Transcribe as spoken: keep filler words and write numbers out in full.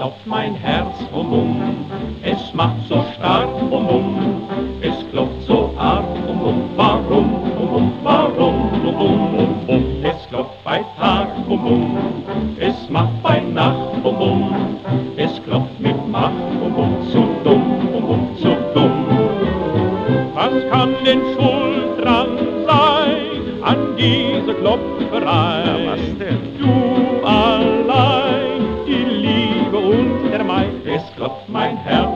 klopft mein Herz, um um, es macht so stark, um um, es klopft so arg, um um, warum, um um, warum, um um, um um, es klopft bei Tag, um um, es macht bei Nacht, um um, es klopft mit Macht, um um, zu dumm, um um, zu dumm. Was kann denn schuld dran sein an diese Klopferei? Na, was denn? Du allein, die Liebe und der Maid, es klopft mein Herz.